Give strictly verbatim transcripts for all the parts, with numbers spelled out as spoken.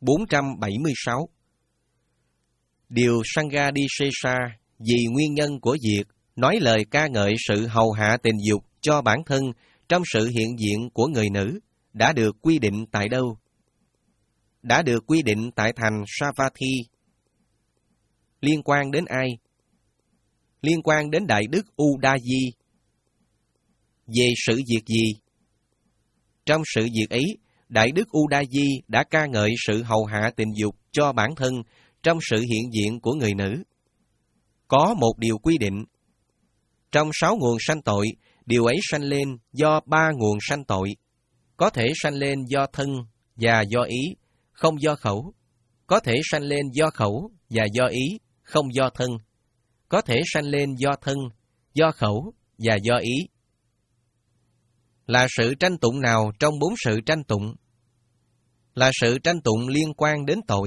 bốn trăm bảy mươi sáu. Điều Sanghadisesa vì nguyên nhân của việc nói lời ca ngợi sự hầu hạ tình dục cho bản thân trong sự hiện diện của người nữ đã được quy định tại đâu? Đã được quy định tại thành Savatthi. Liên quan đến ai? Liên quan đến Đại Đức Udayi. Về sự việc gì? Trong sự việc ấy, Đại Đức Udayi đã ca ngợi sự hầu hạ tình dục cho bản thân trong sự hiện diện của người nữ. Có một điều quy định. Trong sáu nguồn sanh tội, điều ấy sanh lên do ba nguồn sanh tội. Có thể sanh lên do thân và do ý, không do khẩu. Có thể sanh lên do khẩu và do ý, không do thân. Có thể sanh lên do thân, do khẩu và do ý. Là sự tranh tụng nào trong bốn sự tranh tụng? Là sự tranh tụng liên quan đến tội.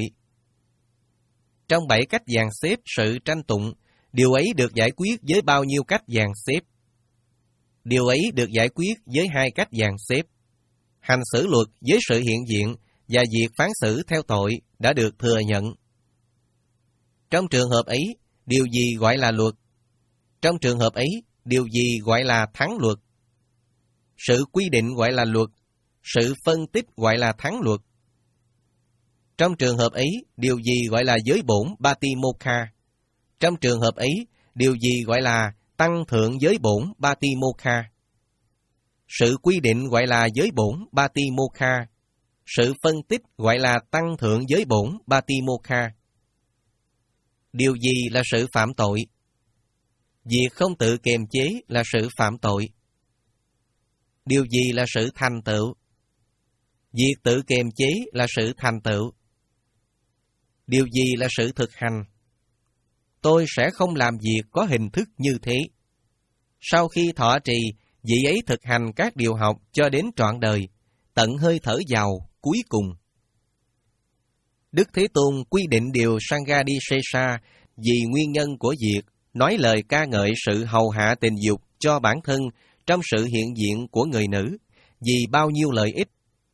Trong bảy cách dàn xếp sự tranh tụng, điều ấy được giải quyết với bao nhiêu cách dàn xếp? Điều ấy được giải quyết với hai cách dàn xếp. Hành xử luật với sự hiện diện và việc phán xử theo tội đã được thừa nhận. Trong trường hợp ấy, điều gì gọi là luật? Trong trường hợp ấy, điều gì gọi là thắng luật? Sự quy định gọi là luật, sự phân tích gọi là thắng luật. Trong trường hợp ấy, điều gì gọi là giới bổn Batimokha? Trong trường hợp ấy, điều gì gọi là tăng thượng giới bổn Batimokha? Sự quy định gọi là giới bổn Batimokha. Sự phân tích gọi là tăng thượng giới bổn Batimokha. Điều gì là sự phạm tội? Việc không tự kiềm chế là sự phạm tội. Điều gì là sự thành tựu? Việc tự kiềm chế là sự thành tựu. Điều gì là sự thực hành? Tôi sẽ không làm việc có hình thức như thế. Sau khi thọ trì, vị ấy thực hành các điều học cho đến trọn đời, tận hơi thở vào cuối cùng. Đức Thế Tôn quy định điều Sanghadisesa vì nguyên nhân của việc nói lời ca ngợi sự hầu hạ tình dục cho bản thân trong sự hiện diện của người nữ, vì bao nhiêu lợi ích.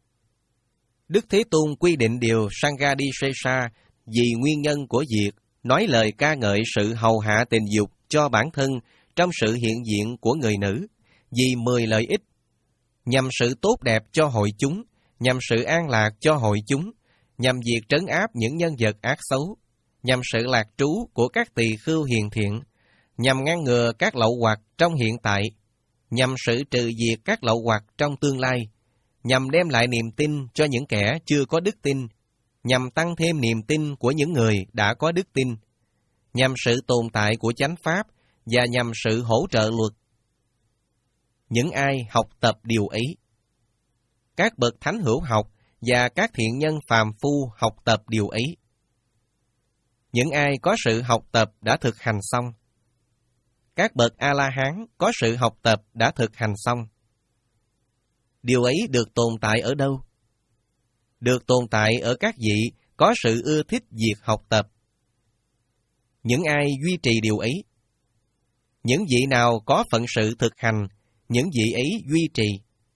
Đức Thế Tôn quy định điều Sanghadisesa vì nguyên nhân của việc nói lời ca ngợi sự hầu hạ tình dục cho bản thân trong sự hiện diện của người nữ, vì mười lợi ích, nhằm sự tốt đẹp cho hội chúng, nhằm sự an lạc cho hội chúng, nhằm việc trấn áp những nhân vật ác xấu, nhằm sự lạc trú của các tỳ khưu hiền thiện, nhằm ngăn ngừa các lậu hoặc trong hiện tại, nhằm sự trừ diệt các lậu hoặc trong tương lai, nhằm đem lại niềm tin cho những kẻ chưa có đức tin, nhằm tăng thêm niềm tin của những người đã có đức tin, nhằm sự tồn tại của chánh pháp và nhằm sự hỗ trợ luật. Những ai học tập điều ấy? Các bậc thánh hữu học và các thiện nhân phàm phu học tập điều ấy. Những ai có sự học tập đã thực hành xong. Các bậc A-la-hán có sự học tập đã thực hành xong. Điều ấy được tồn tại ở đâu? Được tồn tại ở các vị có sự ưa thích việc học tập. Những ai duy trì điều ấy? Những vị nào có phận sự thực hành, những vị ấy duy trì.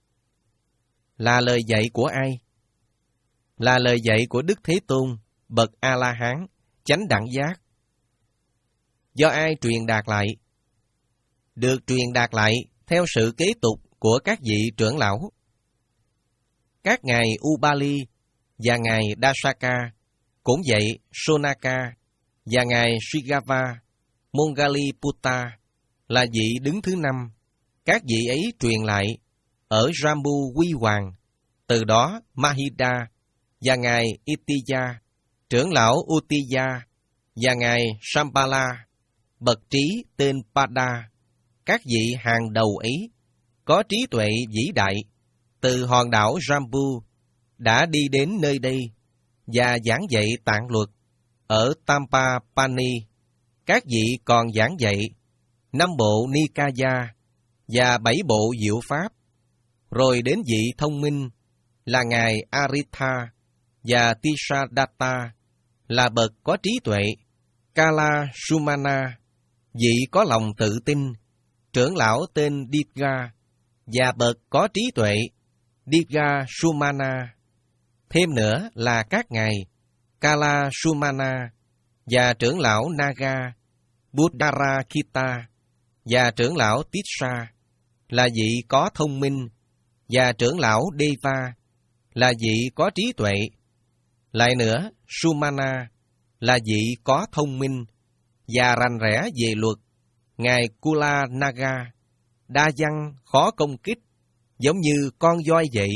Là lời dạy của ai? Là lời dạy của Đức Thế Tôn, bậc A-la-hán, chánh đẳng giác. Do ai truyền đạt lại? Được truyền đạt lại theo sự kế tục của các vị trưởng lão. Các ngài Ubali và ngài Dasaka, cũng vậy Sonaka và ngài Srigava, Mongaliputta là vị đứng thứ năm. Các vị ấy truyền lại ở Rambu Quy Hoàng, từ đó Mahida và ngài Itiya, trưởng lão Utiya và ngài Sampala, bậc trí tên Pada. Các vị hàng đầu ấy có trí tuệ vĩ đại từ hòn đảo Rambu đã đi đến nơi đây và giảng dạy tạng luật ở Tampapani. Các vị còn giảng dạy năm bộ Nikaya và bảy bộ diệu pháp, rồi đến vị thông minh là ngài Aritha và Tisadatta là bậc có trí tuệ, Kala Sumana, vị có lòng tự tin, trưởng lão tên Digha và bậc có trí tuệ, Digha Sumana. Thêm nữa là các ngài Kala Sumana và trưởng lão Naga, Buddharakita và trưởng lão Tissa là vị có thông minh, và trưởng lão Deva là vị có trí tuệ. Lại nữa, Sumana là vị có thông minh và rành rẽ về luật. Ngài Kula Naga đa văn khó công kích, giống như con voi vậy,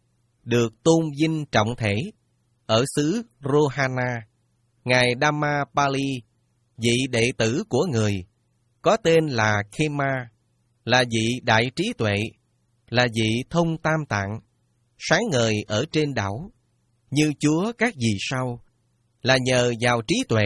được tôn vinh trọng thể ở xứ Rohana. Ngài Dhammapali, vị đệ tử của người, có tên là Khema, là vị đại trí tuệ, là vị thông tam tạng, sáng ngời ở trên đảo, như Chúa các vì sao, là nhờ vào trí tuệ.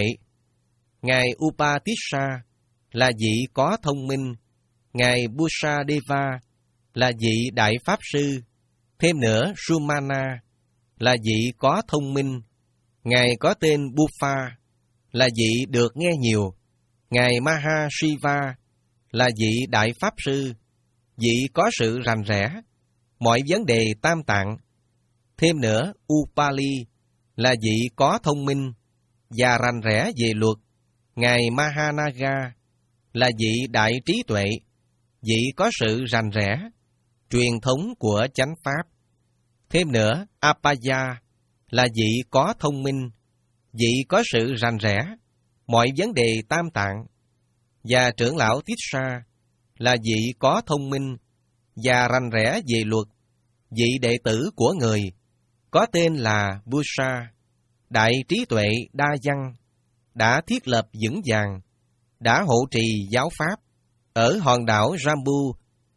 Ngài Upatissa là vị có thông minh, Ngài Busadeva là vị đại pháp sư, thêm nữa Sumana là vị có thông minh, Ngài có tên Bufa là vị được nghe nhiều, Ngài Mahashiva là vị đại pháp sư, vị có sự rành rẽ mọi vấn đề tam tạng. Thêm nữa, Upali là vị có thông minh và rành rẽ về luật. Ngài Mahanaga là vị đại trí tuệ, vị có sự rành rẽ truyền thống của chánh pháp. Thêm nữa, Apaya là vị có thông minh, vị có sự rành rẽ mọi vấn đề tam tạng. Và trưởng lão Tissa là vị có thông minh và rành rẽ về luật, vị đệ tử của người, có tên là Busa, đại trí tuệ đa văn, đã thiết lập vững vàng, đã hộ trì giáo pháp ở hòn đảo Jambu.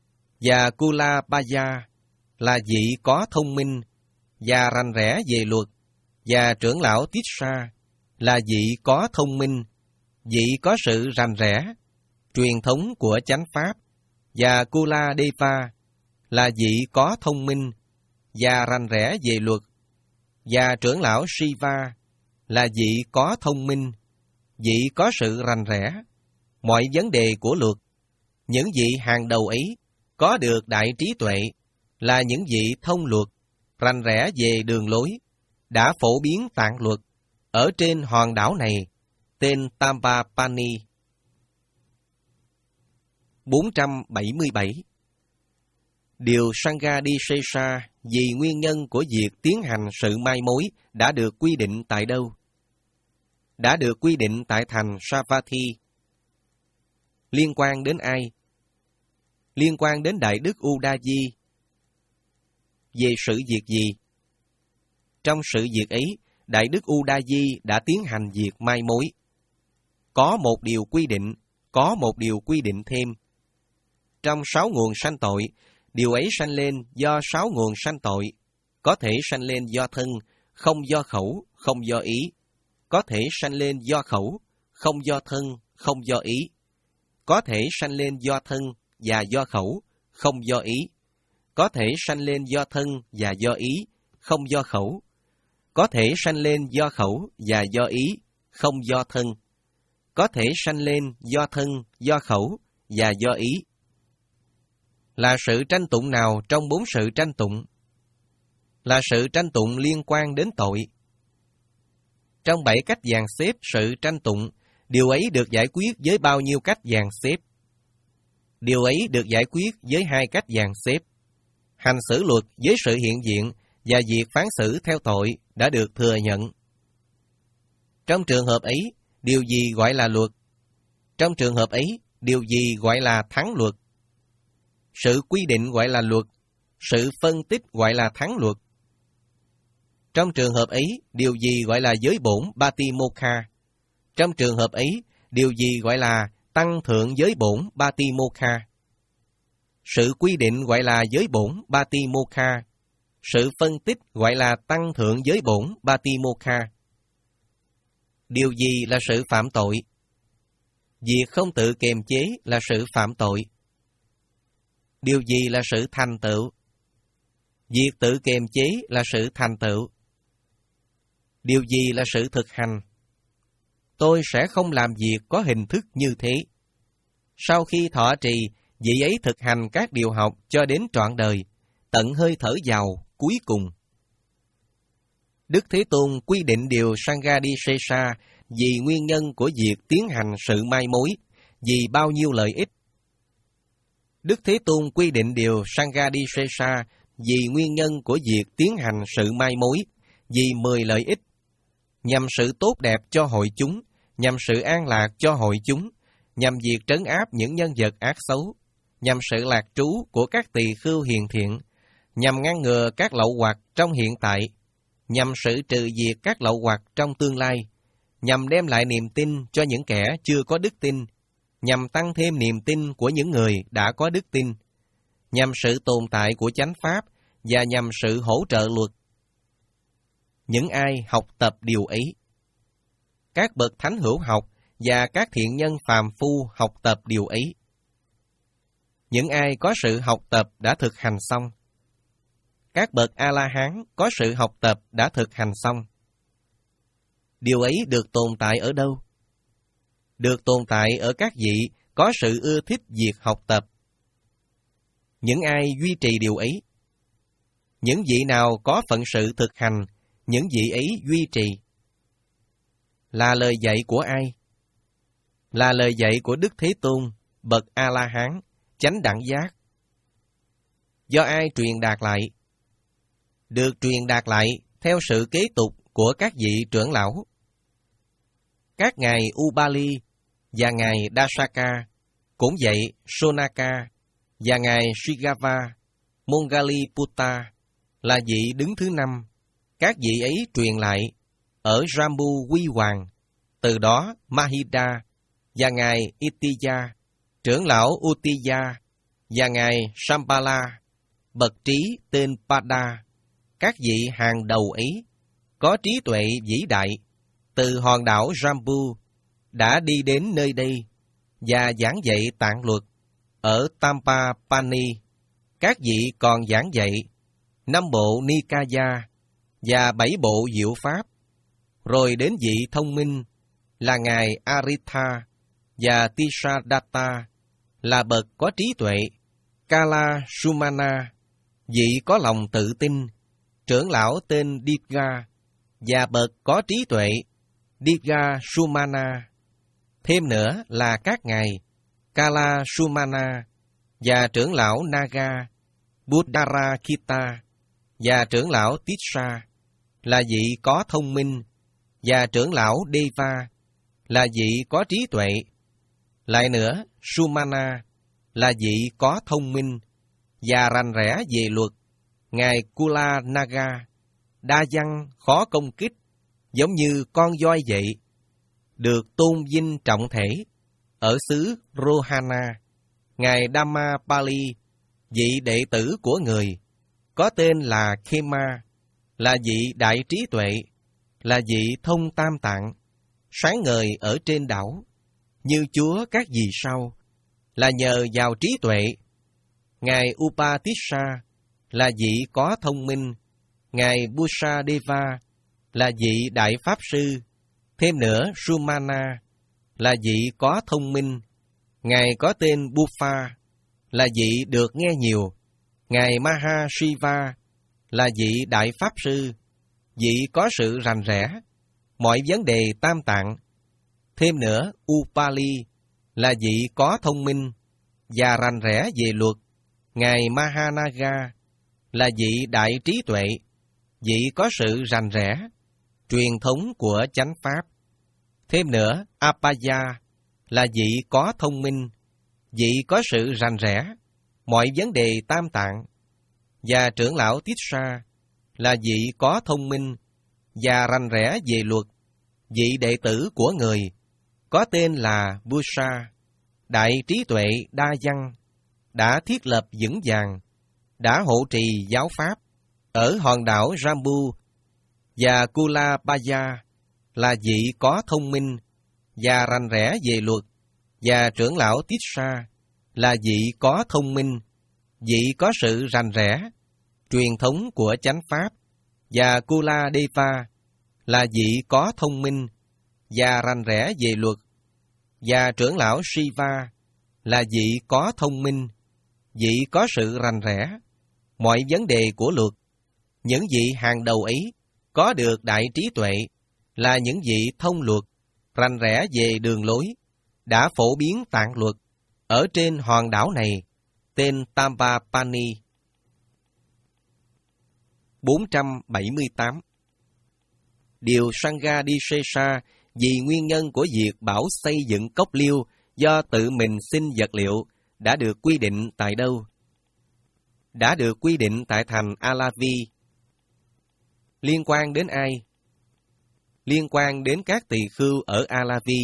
Và Kulabaya là vị có thông minh và rành rẽ về luật, và trưởng lão Tissa là vị có thông minh, vị có sự rành rẽ truyền thống của chánh pháp. Và Kuladeva là vị có thông minh và rành rẽ về luật, và trưởng lão Shiva là vị có thông minh, vị có sự rành rẽ mọi vấn đề của luật. Những vị hàng đầu ấy có được đại trí tuệ, là những vị thông luật, rành rẽ về đường lối, đã phổ biến tạng luật ở trên hòn đảo này, tên Tambapani. bốn trăm bảy mươi bảy. Điều Sanghadisesa vì nguyên nhân của việc tiến hành sự mai mối đã được quy định tại đâu? Đã được quy định tại thành Savatthi. Liên quan đến ai? Liên quan đến Đại Đức Udaji. Về sự việc gì? Trong sự việc ấy, Đại Đức Udaji đã tiến hành việc mai mối. Có một điều quy định, có một điều quy định thêm. Trong sáu nguồn sanh tội, điều ấy sanh lên do sáu nguồn sanh tội, có thể sanh lên do thân, không do khẩu, không do ý, có thể sanh lên do khẩu, không do thân, không do ý, có thể sanh lên do thân và do khẩu, không do ý, có thể sanh lên do thân và do ý, không do khẩu, có thể sanh lên do khẩu và do ý, không do thân, có thể sanh lên do thân, do khẩu và do ý. Là sự tranh tụng nào trong bốn sự tranh tụng? Là sự tranh tụng liên quan đến tội. Trong bảy cách dàn xếp sự tranh tụng, điều ấy được giải quyết với bao nhiêu cách dàn xếp? Điều ấy được giải quyết với hai cách dàn xếp. Hành xử luật với sự hiện diện và việc phán xử theo tội đã được thừa nhận. Trong trường hợp ấy, điều gì gọi là luật? Trong trường hợp ấy, điều gì gọi là thắng luật? Sự quy định gọi là luật, sự phân tích gọi là thắng luật. Trong trường hợp ấy, điều gì gọi là giới bổn Patimokkha? Trong trường hợp ấy, điều gì gọi là tăng thượng giới bổn Patimokkha? Sự quy định gọi là giới bổn Patimokkha, sự phân tích gọi là tăng thượng giới bổn Patimokkha. Điều gì là sự phạm tội? Việc không tự kiềm chế là sự phạm tội. Điều gì là sự thành tựu? Việc tự kiềm chế là sự thành tựu. Điều gì là sự thực hành? Tôi sẽ không làm việc có hình thức như thế. Sau khi thọ trì, vị ấy thực hành các điều học cho đến trọn đời, tận hơi thở vào cuối cùng. Đức Thế Tôn quy định điều Sanghadisesa vì nguyên nhân của việc tiến hành sự mai mối, vì bao nhiêu lợi ích. Đức Thế Tôn quy định điều Sanghadisesa vì nguyên nhân của việc tiến hành sự mai mối, vì mười lợi ích, nhằm sự tốt đẹp cho hội chúng, nhằm sự an lạc cho hội chúng, nhằm việc trấn áp những nhân vật ác xấu, nhằm sự lạc trú của các tỳ khưu hiền thiện, nhằm ngăn ngừa các lậu hoặc trong hiện tại, nhằm sự trừ diệt các lậu hoặc trong tương lai, nhằm đem lại niềm tin cho những kẻ chưa có đức tin, nhằm tăng thêm niềm tin của những người đã có đức tin, nhằm sự tồn tại của chánh pháp và nhằm sự hỗ trợ luật. Những ai học tập điều ấy, các bậc thánh hữu học và các thiện nhân phàm phu học tập điều ấy. Những ai có sự học tập đã thực hành xong. Các bậc A-la-hán có sự học tập đã thực hành xong. Điều ấy được tồn tại ở đâu? Được tồn tại ở các vị có sự ưa thích việc học tập. Những ai duy trì điều ấy? Những vị nào có phận sự thực hành, những vị ấy duy trì. Là lời dạy của ai? Là lời dạy của Đức Thế Tôn, bậc A-la-hán, chánh đẳng giác. Do ai truyền đạt lại? Được truyền đạt lại theo sự kế tục của các vị trưởng lão. Các ngài Ubali và ngài Dasaka, cũng vậy Sonaka và ngài Shigava, Mongaliputta là vị đứng thứ năm. Các vị ấy truyền lại ở Jambu Quy Hoàng, từ đó Mahida và ngài Itiya, trưởng lão Utiya và ngài Shambhala, bậc trí tên Pada. Các vị hàng đầu ấy có trí tuệ vĩ đại từ hòn đảo Jambu đã đi đến nơi đây và giảng dạy tạng luật ở Tampapani. Các vị còn giảng dạy năm bộ Nikaya và bảy bộ diệu pháp. Rồi đến vị thông minh là ngài Aritha và Tisadatta là bậc có trí tuệ, Kala Sumana, vị có lòng tự tin, trưởng lão tên Diga và bậc có trí tuệ, Diga Sumana. Thêm nữa là các ngài Kala Sumana và trưởng lão Naga, Buddharakita và trưởng lão Tisha là vị có thông minh, và trưởng lão Deva là vị có trí tuệ. Lại nữa, Sumana là vị có thông minh và rành rẽ về luật. Ngài Kula Naga, đa văn khó công kích, giống như con voi vậy, được tôn vinh trọng thể ở xứ Rohana. Ngài Dhammapali, vị đệ tử của người, có tên là Khema, là vị đại trí tuệ, là vị thông tam tạng, sáng ngời ở trên đảo, như Chúa các vì sao, là nhờ vào trí tuệ. Ngài Upatissa là vị có thông minh, ngài Busadeva là vị đại pháp sư. Thêm nữa, Sumana là vị có thông minh, ngài có tên Buffa là vị được nghe nhiều. Ngài Mahashiva là vị đại pháp sư, vị có sự rành rẽ mọi vấn đề tam tạng. Thêm nữa, Upali là vị có thông minh và rành rẽ về luật. Ngài Mahanaga là vị đại trí tuệ, vị có sự rành rẽ truyền thống của chánh pháp. Thêm nữa, Apaya là vị có thông minh, vị có sự rành rẽ mọi vấn đề tam tạng. Và trưởng lão Tissa là vị có thông minh và rành rẽ về luật, vị đệ tử của người, có tên là Busa, đại trí tuệ đa văn, đã thiết lập vững vàng, đã hộ trì giáo pháp ở hòn đảo Jambu. Và Kulabaya là vị có thông minh và rành rẽ về luật, và trưởng lão Tissa là vị có thông minh, vị có sự rành rẽ truyền thống của chánh pháp. Và Kuladeva là vị có thông minh và rành rẽ về luật, và trưởng lão Shiva là vị có thông minh, vị có sự rành rẽ mọi vấn đề của luật. Những vị hàng đầu ấy có được đại trí tuệ, là những vị thông luật, rành rẽ về đường lối, đã phổ biến tạng luật ở trên hòn đảo này, tên Tampapani. bốn trăm bảy mươi tám. Điều Sanghadisesa vì nguyên nhân của việc bảo xây dựng cốc liêu do tự mình xin vật liệu đã được quy định tại đâu? Đã được quy định tại thành Alavi. Liên quan đến ai? Liên quan đến các tỳ khưu ở Alavi.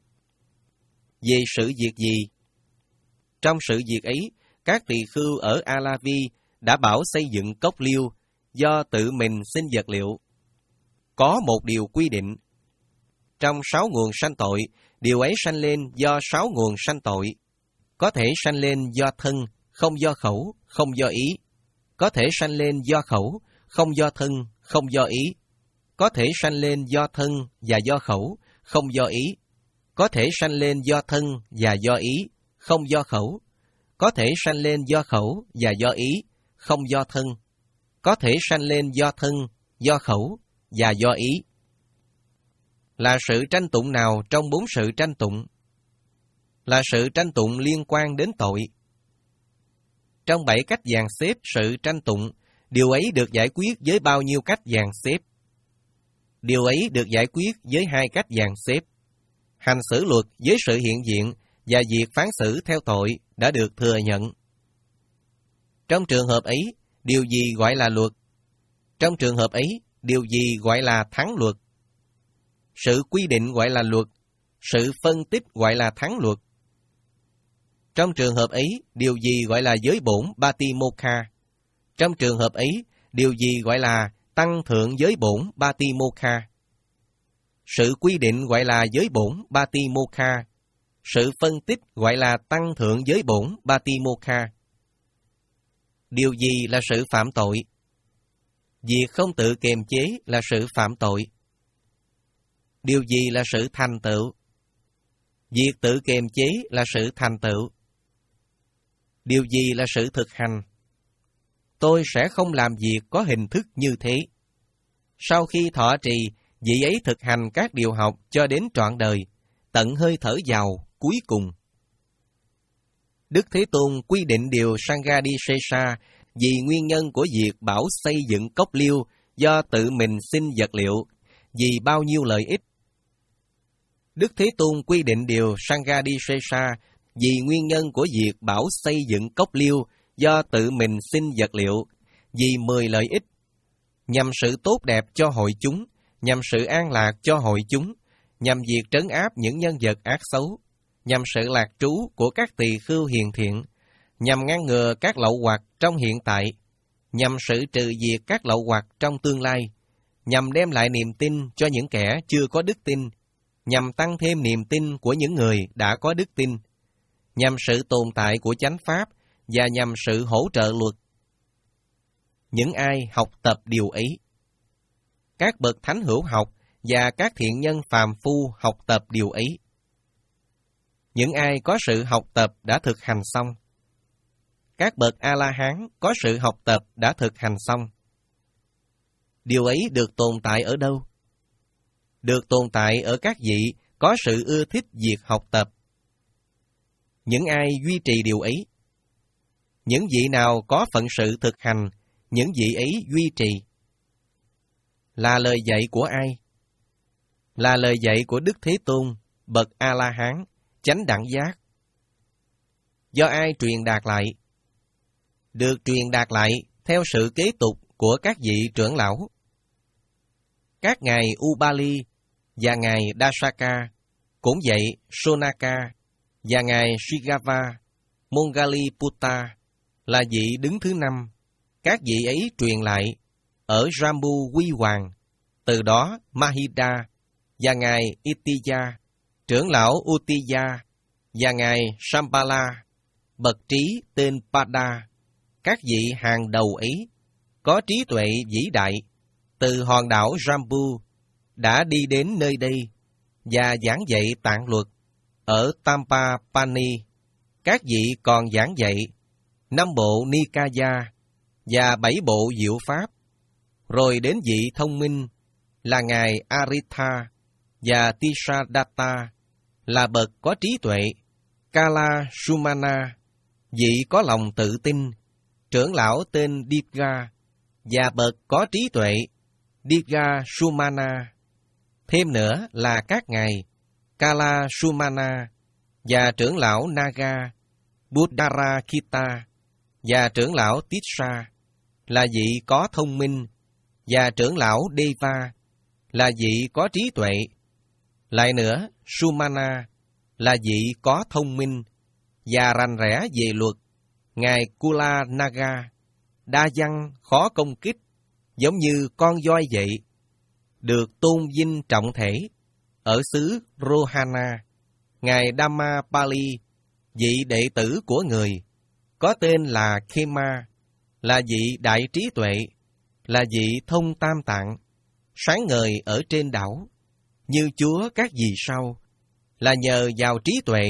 Về sự việc gì? Trong sự việc ấy, các tỳ khưu ở Alavi đã bảo xây dựng cốc liêu do tự mình xin vật liệu. Có một điều quy định. Trong sáu nguồn sanh tội, điều ấy sanh lên do sáu nguồn sanh tội. Có thể sanh lên do thân, không do khẩu, không do ý. Có thể sanh lên do khẩu, không do thân, không do ý. Có thể sanh lên do thân và do khẩu, không do ý. Có thể sanh lên do thân và do ý, không do khẩu. Có thể sanh lên do khẩu và do ý, không do thân. Có thể sanh lên do thân, do khẩu và do ý. Là sự tranh tụng nào trong bốn sự tranh tụng? Là sự tranh tụng liên quan đến tội. Trong bảy cách dàn xếp sự tranh tụng, điều ấy được giải quyết với bao nhiêu cách dàn xếp? Điều ấy được giải quyết với hai cách dàn xếp. Hành xử luật với sự hiện diện và việc phán xử theo tội đã được thừa nhận. Trong trường hợp ấy, điều gì gọi là luật? Trong trường hợp ấy, điều gì gọi là thắng luật? Sự quy định gọi là luật, sự phân tích gọi là thắng luật. Trong trường hợp ấy, điều gì gọi là giới bổn Batimokha? Trong trường hợp ấy, điều gì gọi là tăng thượng giới bổn Batimokha? Sự quy định gọi là giới bổn Batimokha. Sự phân tích gọi là tăng thượng giới bổn Batimokha. Điều gì là sự phạm tội? Việc không tự kiềm chế là sự phạm tội. Điều gì là sự thành tựu? Việc tự kiềm chế là sự thành tựu. Điều gì là sự thực hành? Tôi sẽ không làm việc có hình thức như thế. Sau khi thọ trì, vị ấy thực hành các điều học cho đến trọn đời, tận hơi thở vào cuối cùng. Đức Thế Tôn quy định điều Sanghadisesa vì nguyên nhân của việc bảo xây dựng cốc liêu do tự mình xin vật liệu, vì bao nhiêu lợi ích. Đức Thế Tôn quy định điều Sanghadisesa vì nguyên nhân của việc bảo xây dựng cốc liêu do tự mình xin vật liệu, vì mười lợi ích, nhằm sự tốt đẹp cho hội chúng, nhằm sự an lạc cho hội chúng, nhằm việc trấn áp những nhân vật ác xấu, nhằm sự lạc trú của các tỳ khưu hiền thiện, nhằm ngăn ngừa các lậu hoặc trong hiện tại, nhằm sự trừ diệt các lậu hoặc trong tương lai, nhằm đem lại niềm tin cho những kẻ chưa có đức tin, nhằm tăng thêm niềm tin của những người đã có đức tin, nhằm sự tồn tại của chánh pháp và nhằm sự hỗ trợ luật. Những ai học tập điều ấy? Các bậc thánh hữu học và các thiện nhân phàm phu học tập điều ấy. Những ai có sự học tập đã thực hành xong. Các bậc A-la-hán có sự học tập đã thực hành xong. Điều ấy được tồn tại ở đâu? Được tồn tại ở các vị có sự ưa thích việc học tập. Những ai duy trì điều ấy? Những vị nào có phận sự thực hành, những vị ấy duy trì. Là lời dạy của ai? Là lời dạy của Đức Thế Tôn, bậc A-la-hán, chánh đẳng giác. Do ai truyền đạt lại? Được truyền đạt lại theo sự kế tục của các vị trưởng lão. Các ngài Ubali và ngài Dasaka, cũng vậy Sonaka và ngài Shigava, Mongaliputta là vị đứng thứ năm. Các vị ấy truyền lại ở Jambu Quy Hoàng, từ đó Mahida và ngài Itiya, trưởng lão Utiya và ngài Shambhala, bậc trí tên Pada. Các vị hàng đầu ấy có trí tuệ vĩ đại từ hòn đảo Jambu đã đi đến nơi đây và giảng dạy tạng luật ở Tampapani. Các vị còn giảng dạy năm bộ Nikaya và bảy bộ diệu pháp, rồi đến vị thông minh là Ngài Aritha, và Tisadatta là bậc có trí tuệ. Kala Sumana, vị có lòng tự tin, trưởng lão tên Divga, và bậc có trí tuệ, Divga Sumana. Thêm nữa là các ngài Kala Sumana, và trưởng lão Naga, Buddharakita, và trưởng lão Tissa, là vị có thông minh, và trưởng lão Deva, là vị có trí tuệ. Lại nữa, Sumana, là vị có thông minh, và rành rẽ về luật. Ngài Kula Naga, đa văn, khó công kích, giống như con voi vậy, được tôn vinh trọng thể. Ở xứ Rohana, Ngài Dhammapali, vị đệ tử của người, có tên là Khema, là vị đại trí tuệ, là vị thông tam tạng, sáng ngời ở trên đảo, như Chúa các vì sao, là nhờ vào trí tuệ.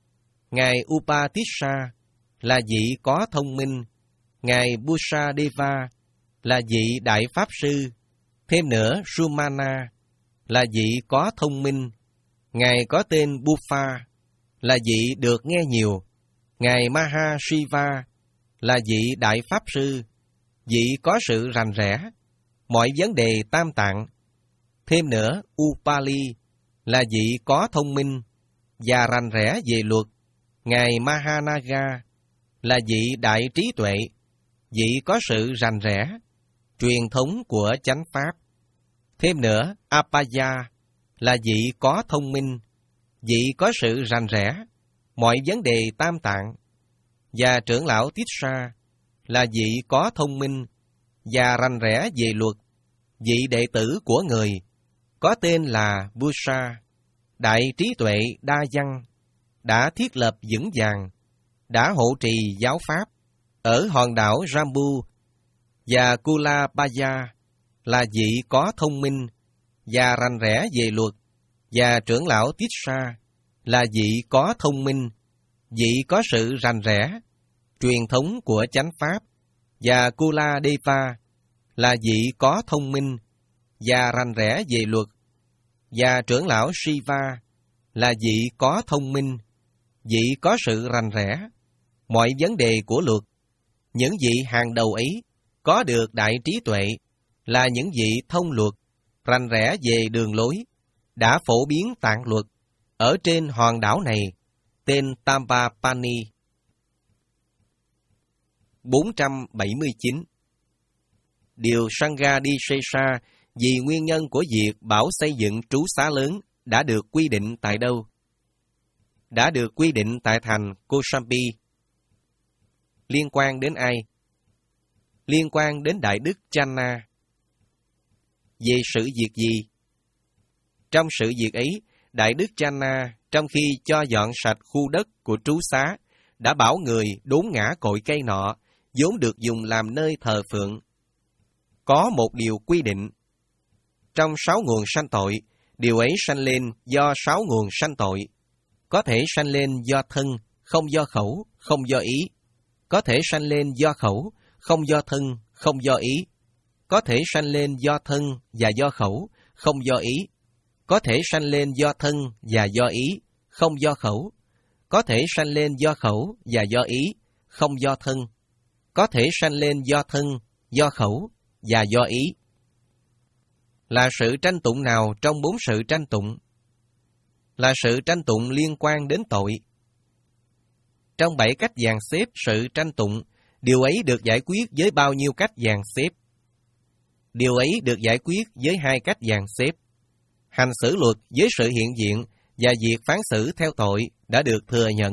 Ngài Upatissa, là vị có thông minh. Ngài Busadeva, là vị đại pháp sư. Thêm nữa, Sumana, là vị có thông minh. Ngài có tên Buffa, là vị được nghe nhiều. Ngài Mahashiva, là vị đại pháp sư, vị có sự rành rẽ mọi vấn đề tam tạng. Thêm nữa, Upali, là vị có thông minh và rành rẽ về luật. Ngài Mahanaga, là vị đại trí tuệ, vị có sự rành rẽ truyền thống của chánh pháp. Thêm nữa, Apaya, là vị có thông minh, vị có sự rành rẽ mọi vấn đề tam tạng. Và trưởng lão Tissa, là vị có thông minh và rành rẽ về luật, vị đệ tử của người, có tên là Busa, đại trí tuệ đa văn, đã thiết lập vững vàng, đã hộ trì giáo pháp ở hòn đảo Jambu. Và Kulabaya, là vị có thông minh và rành rẽ về luật, và trưởng lão Tissa, là vị có thông minh, vị có sự rành rẽ truyền thống của chánh pháp. Và Kuladeva, là vị có thông minh và rành rẽ về luật, và trưởng lão Shiva, là vị có thông minh, vị có sự rành rẽ mọi vấn đề của luật. Những vị hàng đầu ấy có được đại trí tuệ, là những vị thông luật, rành rẽ về đường lối, đã phổ biến tạng luật ở trên hòn đảo này, tên Tambapani. bốn trăm bảy mươi chín. Điều Sanghadisesa vì nguyên nhân của việc bảo xây dựng trú xá lớn đã được quy định tại đâu? Đã được quy định tại thành Kosambi. Liên quan đến ai? Liên quan đến Đại Đức Channa. Về sự việc gì? Trong sự việc ấy, Đại Đức Channa, trong khi cho dọn sạch khu đất của trú xá, đã bảo người đốn ngã cội cây nọ, vốn được dùng làm nơi thờ phượng. Có một điều quy định. Trong sáu nguồn sanh tội, điều ấy sanh lên do sáu nguồn sanh tội. Có thể sanh lên do thân, không do khẩu, không do ý. Có thể sanh lên do khẩu, không do thân, không do ý. Có thể sanh lên do thân và do khẩu, không do ý. Có thể sanh lên do thân và do ý, không do khẩu. Có thể sanh lên do khẩu và do ý, không do thân. Có thể sanh lên do thân, do khẩu và do ý. Là sự tranh tụng nào trong bốn sự tranh tụng? Là sự tranh tụng liên quan đến tội. Trong bảy cách dàn xếp sự tranh tụng, điều ấy được giải quyết với bao nhiêu cách dàn xếp? Điều ấy được giải quyết với hai cách dàn xếp. Hành xử luật với sự hiện diện và việc phán xử theo tội đã được thừa nhận.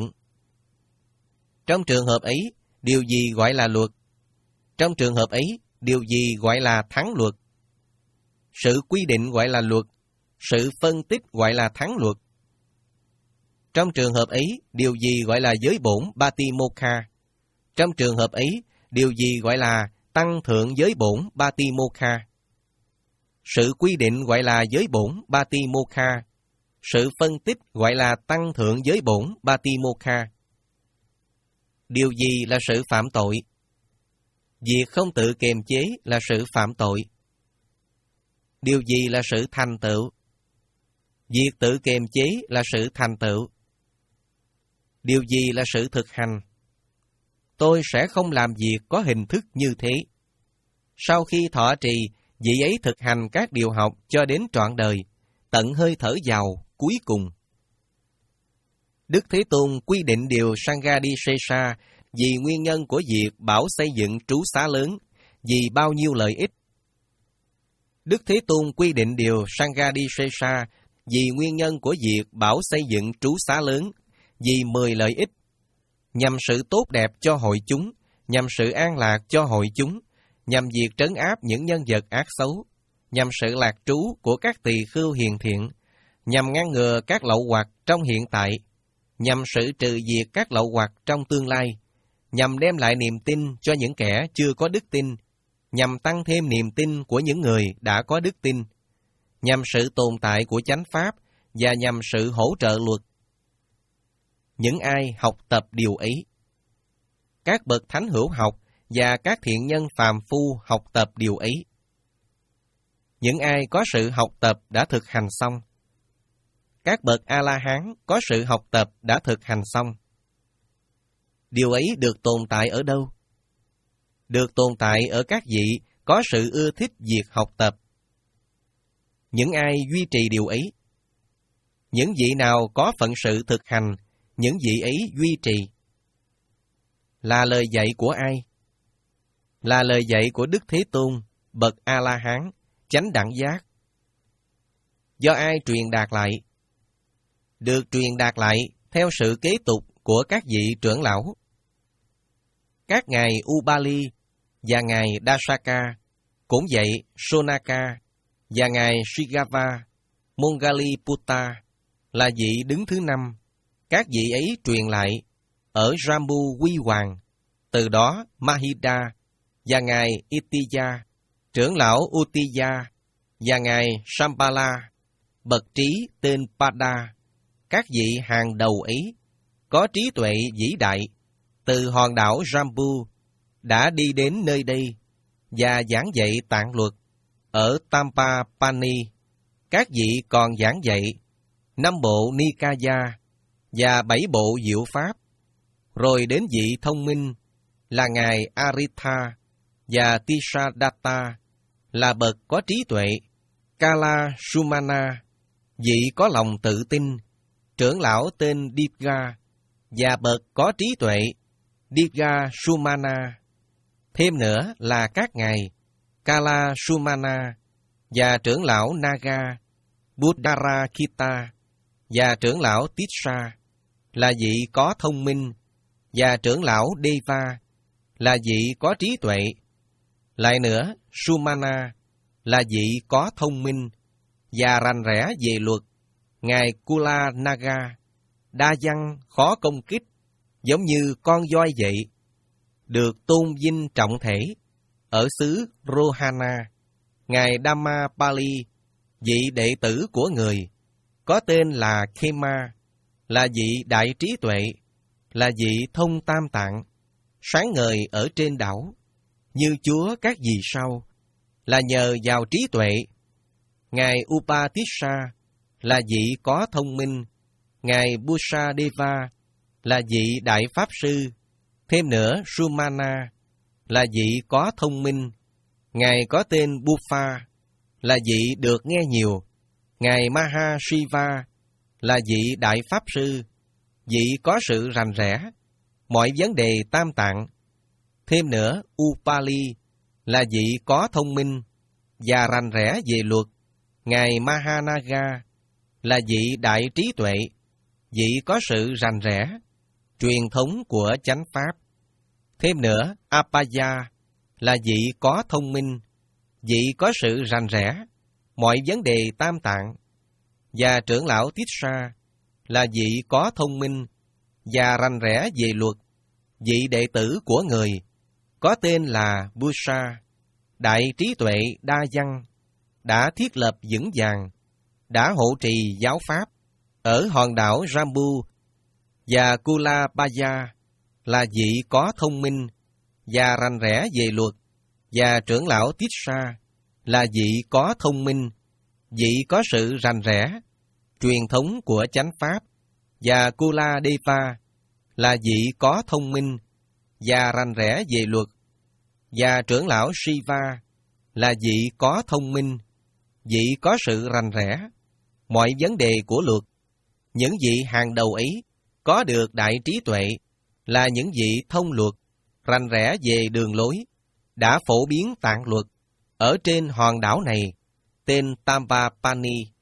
Trong trường hợp ấy, điều gì gọi là luật? Trong trường hợp ấy, điều gì gọi là thắng luật? Sự quy định gọi là luật, sự phân tích gọi là thắng luật. Trong trường hợp ấy, điều gì gọi là giới bổn Batimokha? Trong trường hợp ấy, điều gì gọi là tăng thượng giới bổn Batimokha? Sự quy định gọi là giới bổn Batimokha, sự phân tích gọi là tăng thượng giới bổn Batimokha. Điều gì là sự phạm tội? Việc không tự kiềm chế là sự phạm tội. Điều gì là sự thành tựu? Việc tự kiềm chế là sự thành tựu. Điều gì là sự thực hành? Tôi sẽ không làm việc có hình thức như thế. Sau khi thọ trì, vị ấy thực hành các điều học cho đến trọn đời, tận hơi thở vào cuối cùng. Đức Thế Tôn quy định điều Sanghadisesa vì nguyên nhân của việc bảo xây dựng trú xá lớn, vì bao nhiêu lợi ích. Đức Thế Tôn quy định điều Sanghadisesa vì nguyên nhân của việc bảo xây dựng trú xá lớn, vì mười lợi ích, nhằm sự tốt đẹp cho hội chúng, nhằm sự an lạc cho hội chúng, nhằm việc trấn áp những nhân vật ác xấu, nhằm sự lạc trú của các tỳ khưu hiền thiện, nhằm ngăn ngừa các lậu hoặc trong hiện tại, nhằm sự trừ diệt các lậu hoặc trong tương lai, nhằm đem lại niềm tin cho những kẻ chưa có đức tin, nhằm tăng thêm niềm tin của những người đã có đức tin, nhằm sự tồn tại của chánh pháp và nhằm sự hỗ trợ luật. Những ai học tập điều ấy, các bậc thánh hữu học và các thiện nhân phàm phu học tập điều ấy. Những ai có sự học tập đã thực hành xong. Các bậc A-la-hán có sự học tập đã thực hành xong. Điều ấy được tồn tại ở đâu? Được tồn tại ở các vị có sự ưa thích việc học tập. Những ai duy trì điều ấy? Những vị nào có phận sự thực hành, những vị ấy duy trì. Là lời dạy của ai? Là lời dạy của Đức Thế Tôn, bậc A-la-hán, chánh đẳng giác. Do ai truyền đạt lại? Được truyền đạt lại theo sự kế tục của các vị trưởng lão. Các ngài Ubali và ngài Dasaka, cũng vậy Sonaka và ngài Shigava, Mongaliputta là vị đứng thứ năm. Các vị ấy truyền lại ở Jambu Quy Hoàng, từ đó Mahida và ngài Itiya, trưởng lão Utiya và ngài Shambhala, bậc trí tên Pada. Các vị hàng đầu ấy có trí tuệ vĩ đại từ hòn đảo Jambu đã đi đến nơi đây và giảng dạy tạng luật ở Tampapani. Các vị còn giảng dạy năm bộ Nikaya và bảy bộ diệu pháp, rồi đến vị thông minh là ngài Aritha và Tisadatta là bậc có trí tuệ, Kala Sumana, vị có lòng tự tin, trưởng lão tên Divga và bậc có trí tuệ, Divga Sumana. Thêm nữa là các ngài Kala Sumana và trưởng lão Naga, Buddharakita và trưởng lão Tissa là vị có thông minh, và trưởng lão Deva là vị có trí tuệ. Lại nữa, Sumana là vị có thông minh và rành rẽ về luật, ngài Kula Naga, đa văn khó công kích, giống như con voi vậy, được tôn vinh trọng thể ở xứ Rohana. Ngài Dhammapali, vị đệ tử của người, có tên là Khema, là vị đại trí tuệ, là vị thông tam tạng, sáng ngời ở trên đảo, như Chúa các vì sao, là nhờ vào trí tuệ. Ngài Upatissa là vị có thông minh, ngài Busadeva là vị đại pháp sư. Thêm nữa, Sumana là vị có thông minh, ngài có tên Bufa là vị được nghe nhiều. Ngài Mahashiva là vị đại pháp sư, vị có sự rành rẽ mọi vấn đề tam tạng. Thêm nữa, Upali là vị có thông minh và rành rẽ về luật. Ngài Mahanaga là vị đại trí tuệ, vị có sự rành rẽ truyền thống của chánh pháp. Thêm nữa, Apaya là vị có thông minh, vị có sự rành rẽ mọi vấn đề tam tạng. Và trưởng lão Tissa là vị có thông minh và rành rẽ về luật, vị đệ tử của người, có tên là Busa, đại trí tuệ đa văn, đã thiết lập vững vàng, đã hộ trì giáo pháp ở hòn đảo Jambu. Và Kulapaya là vị có thông minh và rành rẽ về luật, và trưởng lão Tissa là vị có thông minh, vị có sự rành rẽ, truyền thống của chánh pháp, và Kuladeva là vị có thông minh và rành rẽ về luật, và trưởng lão Shiva là vị có thông minh, vị có sự rành rẽ, mọi vấn đề của luật. Những vị hàng đầu ấy có được đại trí tuệ, là những vị thông luật, rành rẽ về đường lối, đã phổ biến tạng luật ở trên hòn đảo này, tên Tambapani.